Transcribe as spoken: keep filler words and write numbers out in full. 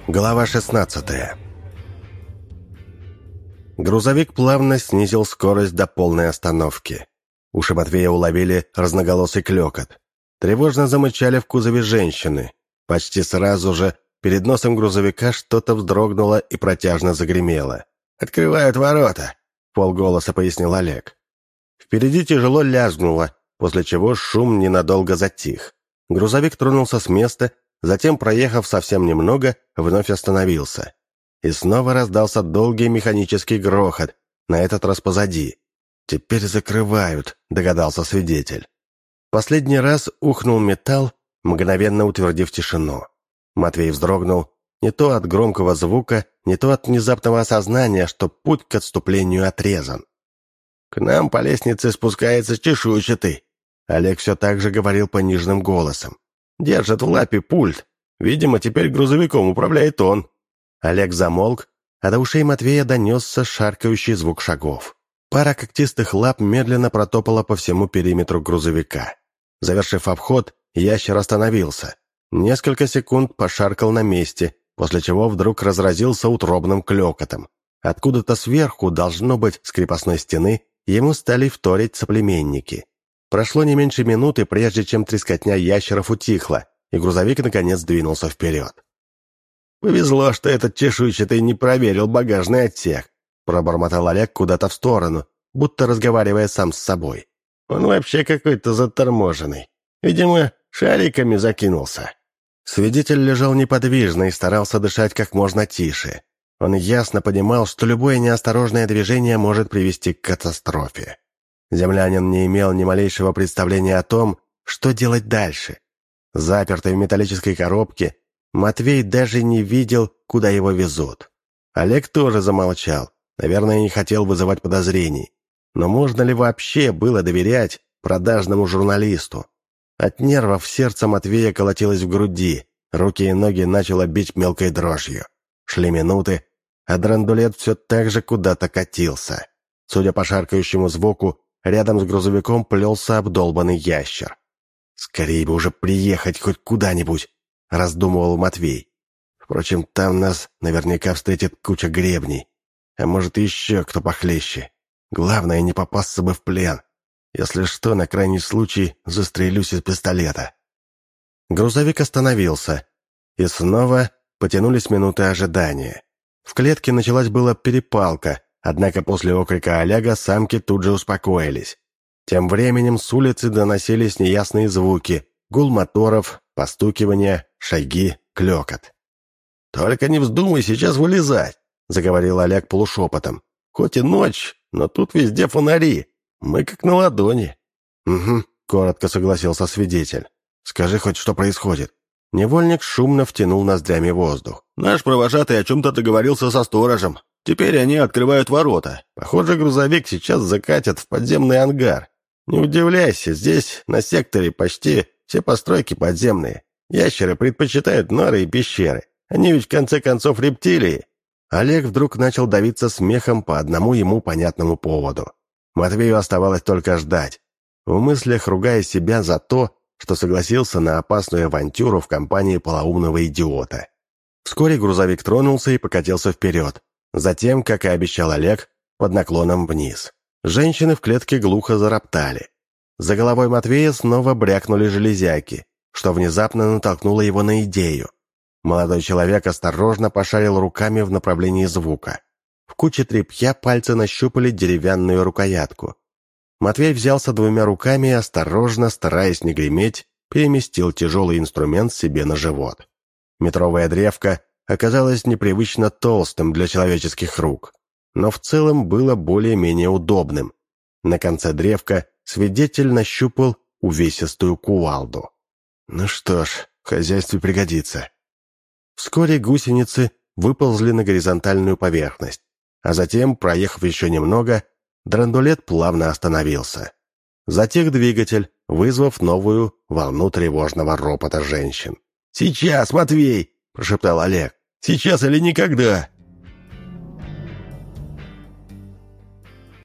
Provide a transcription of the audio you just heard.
Глава шестнадцатая. Грузовик плавно снизил скорость до полной остановки. Уши Матвея уловили разноголосый клёкот. Тревожно замычали в кузове женщины. Почти сразу же перед носом грузовика что-то вздрогнуло и протяжно загремело. «Открывают ворота!» — вполголоса пояснил Олег. Впереди тяжело лязгнуло, после чего шум ненадолго затих. Грузовик тронулся с места, затем, проехав совсем немного, вновь остановился. И снова раздался долгий механический грохот, на этот раз позади. «Теперь закрывают», — догадался свидетель. Последний раз ухнул металл, мгновенно утвердив тишину. Матвей вздрогнул не то от громкого звука, не то от внезапного осознания, что путь к отступлению отрезан. «К нам по лестнице спускается чешуйчатый», — Олег все так же говорил пониженным голосом. «Держит в лапе пульт. Видимо, теперь грузовиком управляет он». Олег замолк, а до ушей Матвея донесся шаркающий звук шагов. Пара когтистых лап медленно протопала по всему периметру грузовика. Завершив обход, ящер остановился. Несколько секунд пошаркал на месте, после чего вдруг разразился утробным клёкотом. Откуда-то сверху, должно быть, с крепостной стены, ему стали вторить соплеменники. Прошло не меньше минуты, прежде чем трескотня ящеров утихла, и грузовик наконец двинулся вперед. «Повезло, что этот чешуйчатый не проверил багажный отсек», пробормотал Олег куда-то в сторону, будто разговаривая сам с собой. «Он вообще какой-то заторможенный. Видимо, шариками закинулся». Свидетель лежал неподвижно и старался дышать как можно тише. Он ясно понимал, что любое неосторожное движение может привести к катастрофе. Землянин не имел ни малейшего представления о том, что делать дальше. Запертый в металлической коробке, Матвей даже не видел, куда его везут. Олег тоже замолчал, наверное, не хотел вызывать подозрений. Но можно ли вообще было доверять продажному журналисту? От нервов сердце Матвея колотилось в груди, руки и ноги начало бить мелкой дрожью. Шли минуты, а драндулет все так же куда-то катился. Судя по шаркающему звуку, рядом с грузовиком плелся обдолбанный ящер. «Скорее бы уже приехать хоть куда-нибудь», — раздумывал Матвей. «Впрочем, там нас наверняка встретит куча гребней, а может еще кто похлеще. Главное, не попасться бы в плен. Если что, на крайний случай застрелюсь из пистолета». Грузовик остановился, и снова потянулись минуты ожидания. В клетке началась была перепалка, однако после окрика Олега самки тут же успокоились. Тем временем с улицы доносились неясные звуки, гул моторов, постукивание, шаги, клёкот. «Только не вздумай сейчас вылезать», — заговорил Олег полушепотом. «Хоть и ночь, но тут везде фонари. Мы как на ладони». «Угу», — коротко согласился свидетель. «Скажи хоть, что происходит». Невольник шумно втянул ноздрями воздух. «Наш провожатый о чем-то договорился со сторожем. Теперь они открывают ворота. Похоже, грузовик сейчас закатят в подземный ангар. Не удивляйся, здесь, на секторе, почти все постройки подземные. Ящеры предпочитают норы и пещеры. Они ведь в конце концов рептилии». Олег вдруг начал давиться смехом по одному ему понятному поводу. Матвею оставалось только ждать, в мыслях ругая себя за то, что согласился на опасную авантюру в компании полоумного идиота. Вскоре грузовик тронулся и покатился вперед. Затем, как и обещал Олег, под наклоном вниз. Женщины в клетке глухо зароптали. За головой Матвея снова брякнули железяки, что внезапно натолкнуло его на идею. Молодой человек осторожно пошарил руками в направлении звука. В куче тряпья пальцы нащупали деревянную рукоятку. Матвей взялся двумя руками и, осторожно, стараясь не греметь, переместил тяжелый инструмент себе на живот. Метровая древко оказалось непривычно толстым для человеческих рук, но в целом было более-менее удобным. На конце древка свидетель нащупал увесистую кувалду. Ну что ж, в хозяйстве пригодится. Вскоре гусеницы выползли на горизонтальную поверхность, а затем, проехав еще немного, драндулет плавно остановился. Затих двигатель, вызвав новую волну тревожного ропота женщин. «Сейчас, Матвей!» – прошептал Олег. «Сейчас или никогда!»